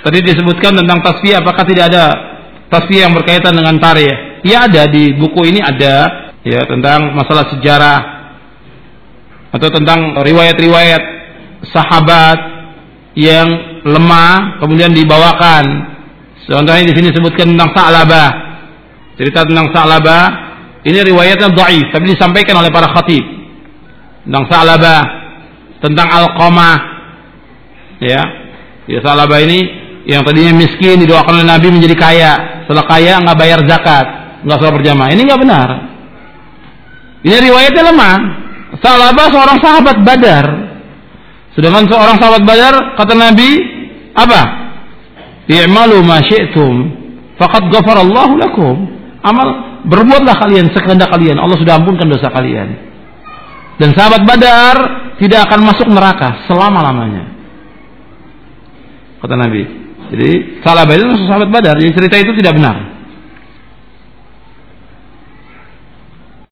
Tadi disebutkan tentang tasfiyah, apakah tidak ada tasfiyah yang berkaitan dengan tarikh? Ya, ada, di buku ini ada ya tentang masalah sejarah atau tentang riwayat-riwayat sahabat yang lemah kemudian dibawakan. Contohnya di sini disebutkan tentang Sa'labah. Cerita tentang Sa'labah ini riwayatnya dhaif tapi disampaikan oleh para khatib. Tentang Sa'labah, tentang Alqamah. Ya. Ya, Sa'labah ini yang tadinya miskin didoakan oleh Nabi menjadi kaya. Setelah kaya enggak bayar zakat, enggak sholat berjamaah. Ini enggak benar. Ini riwayatnya lemah. Sa'labah seorang sahabat Badar. Sedangkan seorang sahabat Badar kata Nabi apa? I'malu ma syi'tum faqad ghafarallahu lakum. Amal, berbuatlah kalian sekehendak kalian, Allah sudah ampunkan dosa kalian. Dan sahabat Badar tidak akan masuk neraka selama-lamanya, kata Nabi. Jadi Sa'labah itu sahabat Badar. Jadi cerita itu tidak benar.